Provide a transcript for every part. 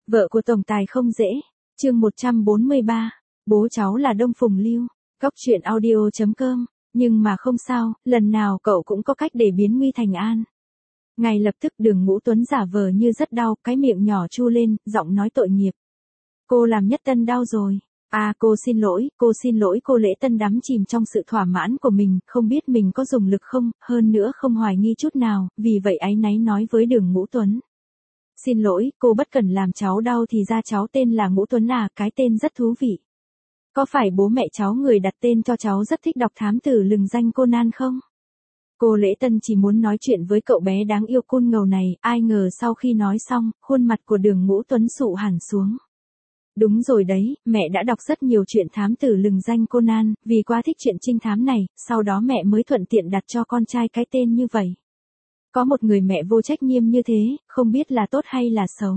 Vợ của tổng tài không dễ. Chương 143. Bố cháu là Đông Phùng Lưu. Cóc truyện audio.com. Nhưng mà không sao, lần nào cậu cũng có cách để biến nguy thành an. Ngay lập tức Đường Ngũ Tuấn giả vờ như rất đau, cái miệng nhỏ chu lên, giọng nói tội nghiệp. Cô làm Nhất Tân đau rồi. À, cô xin lỗi. Cô Lễ Tân đắm chìm trong sự thỏa mãn của mình, không biết mình có dùng lực không, hơn nữa không hoài nghi chút nào, vì vậy áy náy nói với Đường Ngũ Tuấn. Xin lỗi, cô bất cần làm cháu đau, thì ra cháu tên là Ngũ Tuấn à, cái tên rất thú vị. Có phải bố mẹ cháu người đặt tên cho cháu rất thích đọc thám tử lừng danh Conan không? Cô Lễ Tân chỉ muốn nói chuyện với cậu bé đáng yêu côn ngầu này, ai ngờ sau khi nói xong, khuôn mặt của Đường Ngũ Tuấn sụ hẳn xuống. Đúng rồi đấy, mẹ đã đọc rất nhiều chuyện thám tử lừng danh Conan, vì quá thích chuyện trinh thám này, sau đó mẹ mới thuận tiện đặt cho con trai cái tên như vậy. Có một người mẹ vô trách nhiệm như thế, không biết là tốt hay là xấu.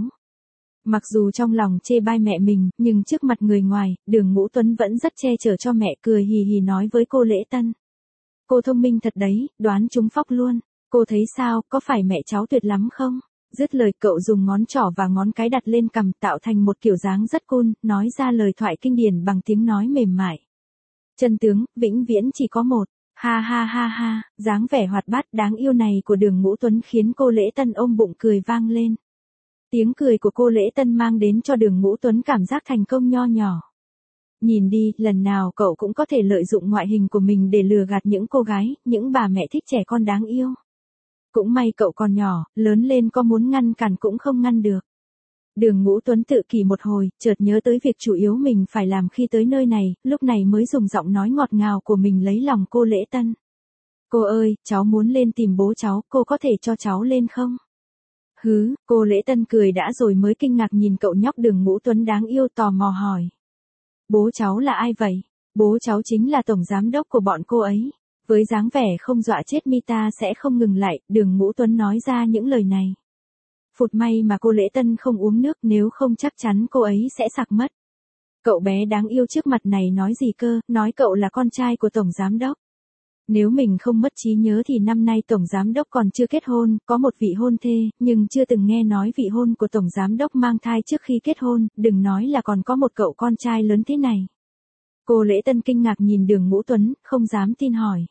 Mặc dù trong lòng chê bai mẹ mình, nhưng trước mặt người ngoài, Đường Ngũ Tuấn vẫn rất che chở cho mẹ, cười hì hì nói với cô Lễ Tân. Cô thông minh thật đấy, đoán trúng phóc luôn. Cô thấy sao, có phải mẹ cháu tuyệt lắm không? Dứt lời cậu dùng ngón trỏ và ngón cái đặt lên cằm tạo thành một kiểu dáng rất cool, nói ra lời thoại kinh điển bằng tiếng nói mềm mại. Chân tướng, vĩnh viễn chỉ có một. Ha ha ha ha, dáng vẻ hoạt bát đáng yêu này của Đường Ngũ Tuấn khiến cô Lễ Tân ôm bụng cười vang lên. Tiếng cười của cô Lễ Tân mang đến cho Đường Ngũ Tuấn cảm giác thành công nho nhỏ. Nhìn đi, lần nào cậu cũng có thể lợi dụng ngoại hình của mình để lừa gạt những cô gái, những bà mẹ thích trẻ con đáng yêu. Cũng may cậu còn nhỏ, lớn lên có muốn ngăn cản cũng không ngăn được. Đường Ngũ Tuấn tự kỷ một hồi, chợt nhớ tới việc chủ yếu mình phải làm khi tới nơi này, lúc này mới dùng giọng nói ngọt ngào của mình lấy lòng cô Lễ Tân. Cô ơi, cháu muốn lên tìm bố cháu, cô có thể cho cháu lên không? Hứ, cô Lễ Tân cười đã rồi mới kinh ngạc nhìn cậu nhóc Đường Ngũ Tuấn đáng yêu tò mò hỏi. Bố cháu là ai vậy? Bố cháu chính là tổng giám đốc của bọn cô ấy. Với dáng vẻ không dọa chết Mita sẽ không ngừng lại, Đường Ngũ Tuấn nói ra những lời này. Phụt may mà cô Lễ Tân không uống nước, nếu không chắc chắn cô ấy sẽ sặc mất. Cậu bé đáng yêu trước mặt này nói gì cơ, nói cậu là con trai của tổng giám đốc. Nếu mình không mất trí nhớ thì năm nay tổng giám đốc còn chưa kết hôn, có một vị hôn thê, nhưng chưa từng nghe nói vị hôn của tổng giám đốc mang thai trước khi kết hôn, đừng nói là còn có một cậu con trai lớn thế này. Cô Lễ Tân kinh ngạc nhìn Đường Ngũ Tuấn, không dám tin hỏi.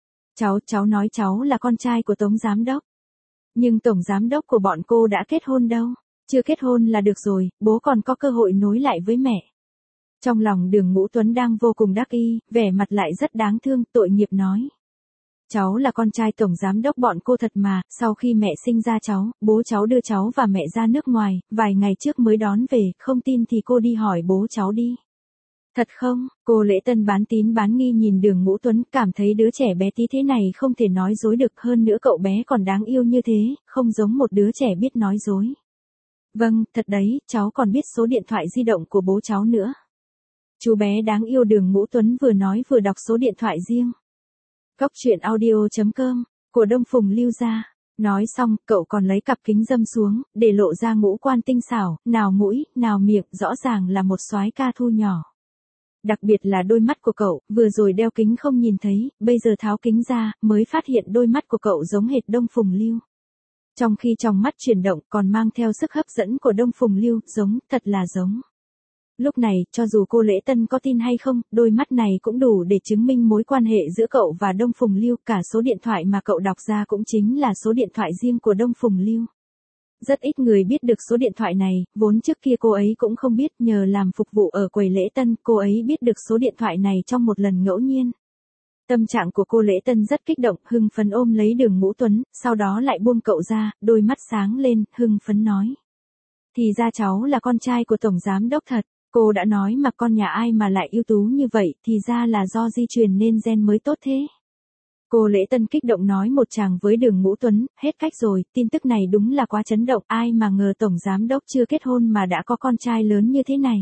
Cháu nói cháu là con trai của tổng giám đốc. Nhưng tổng giám đốc của bọn cô đã kết hôn đâu. Chưa kết hôn là được rồi, bố còn có cơ hội nối lại với mẹ. Trong lòng Đường Ngũ Tuấn đang vô cùng đắc ý, vẻ mặt lại rất đáng thương, tội nghiệp nói. Cháu là con trai tổng giám đốc bọn cô thật mà, sau khi mẹ sinh ra cháu, bố cháu đưa cháu và mẹ ra nước ngoài, vài ngày trước mới đón về, không tin thì cô đi hỏi bố cháu đi. Thật không? Cô Lễ Tân bán tín bán nghi nhìn Đường Ngũ Tuấn, cảm thấy đứa trẻ bé tí thế này không thể nói dối được, hơn nữa cậu bé còn đáng yêu như thế, không giống một đứa trẻ biết nói dối. Vâng, thật đấy, cháu còn biết số điện thoại di động của bố cháu nữa. Chú bé đáng yêu Đường Ngũ Tuấn vừa nói vừa đọc số điện thoại riêng. Cóc truyện audio.com, của Đông Phùng Lưu ra. Nói xong, cậu còn lấy cặp kính râm xuống, để lộ ra ngũ quan tinh xảo, nào mũi, nào miệng, rõ ràng là một soái ca thu nhỏ. Đặc biệt là đôi mắt của cậu, vừa rồi đeo kính không nhìn thấy, bây giờ tháo kính ra, mới phát hiện đôi mắt của cậu giống hệt Đông Phùng Lưu. Trong khi trong mắt chuyển động còn mang theo sức hấp dẫn của Đông Phùng Lưu, giống, thật là giống. Lúc này, cho dù cô Lễ Tân có tin hay không, đôi mắt này cũng đủ để chứng minh mối quan hệ giữa cậu và Đông Phùng Lưu, cả số điện thoại mà cậu đọc ra cũng chính là số điện thoại riêng của Đông Phùng Lưu. Rất ít người biết được số điện thoại này, vốn trước kia cô ấy cũng không biết, nhờ làm phục vụ ở quầy Lễ Tân, cô ấy biết được số điện thoại này trong một lần ngẫu nhiên. Tâm trạng của cô Lễ Tân rất kích động, hưng phấn ôm lấy Đường Ngũ Tuấn, sau đó lại buông cậu ra, đôi mắt sáng lên, hưng phấn nói. Thì ra cháu là con trai của tổng giám đốc thật, cô đã nói mà, con nhà ai mà lại ưu tú như vậy, thì ra là do di truyền nên gen mới tốt thế. Cô Lễ Tân kích động nói một tràng với Đường Ngũ Tuấn, hết cách rồi, tin tức này đúng là quá chấn động, ai mà ngờ tổng giám đốc chưa kết hôn mà đã có con trai lớn như thế này.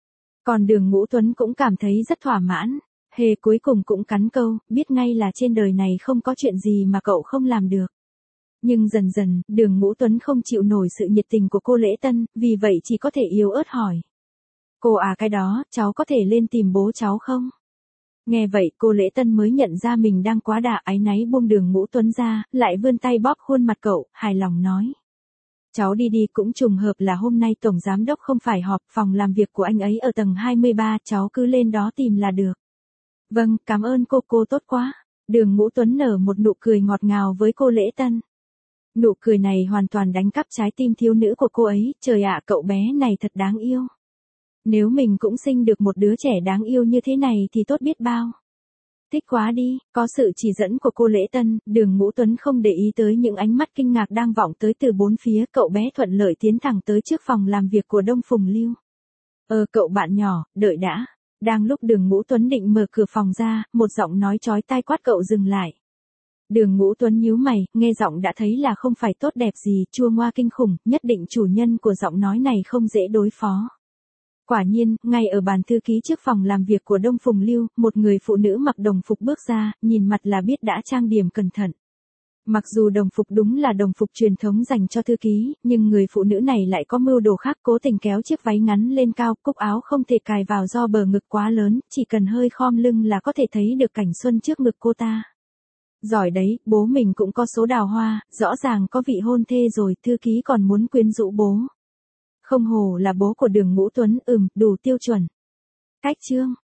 Còn Đường Ngũ Tuấn cũng cảm thấy rất thỏa mãn, cuối cùng cũng cắn câu, biết ngay là trên đời này không có chuyện gì mà cậu không làm được. Nhưng dần dần, Đường Ngũ Tuấn không chịu nổi sự nhiệt tình của cô Lễ Tân, vì vậy chỉ có thể yếu ớt hỏi. Cô à, cái đó, cháu có thể lên tìm bố cháu không? Nghe vậy, cô Lễ Tân mới nhận ra mình đang quá đà, áy náy buông Đường Ngũ Tuấn ra, lại vươn tay bóp khuôn mặt cậu, hài lòng nói. Cháu đi đi, cũng trùng hợp là hôm nay tổng giám đốc không phải họp, phòng làm việc của anh ấy ở tầng 23, cháu cứ lên đó tìm là được. Vâng, cảm ơn cô tốt quá. Đường Ngũ Tuấn nở một nụ cười ngọt ngào với cô Lễ Tân. Nụ cười này hoàn toàn đánh cắp trái tim thiếu nữ của cô ấy, trời ạ, cậu bé này thật đáng yêu. Nếu mình cũng sinh được một đứa trẻ đáng yêu như thế này thì tốt biết bao. Thích quá đi, có sự chỉ dẫn của cô Lễ Tân, Đường Ngũ Tuấn không để ý tới những ánh mắt kinh ngạc đang vọng tới từ bốn phía, cậu bé thuận lợi tiến thẳng tới trước phòng làm việc của Đông Phùng Lưu. Cậu bạn nhỏ, đợi đã. Đang lúc Đường Ngũ Tuấn định mở cửa phòng ra, một giọng nói chói tai quát cậu dừng lại. Đường Ngũ Tuấn nhíu mày, nghe giọng đã thấy là không phải tốt đẹp gì, chua ngoa kinh khủng, nhất định chủ nhân của giọng nói này không dễ đối phó. Quả nhiên, ngay ở bàn thư ký trước phòng làm việc của Đông Phùng Lưu, một người phụ nữ mặc đồng phục bước ra, nhìn mặt là biết đã trang điểm cẩn thận. Mặc dù đồng phục đúng là đồng phục truyền thống dành cho thư ký, nhưng người phụ nữ này lại có mưu đồ khác, cố tình kéo chiếc váy ngắn lên cao, cúc áo không thể cài vào do bờ ngực quá lớn, chỉ cần hơi khom lưng là có thể thấy được cảnh xuân trước ngực cô ta. Giỏi đấy, bố mình cũng có số đào hoa, rõ ràng có vị hôn thê rồi, thư ký còn muốn quyến rũ bố. Không hổ là bố của Đường Ngũ Tuấn, đủ tiêu chuẩn. Cách chương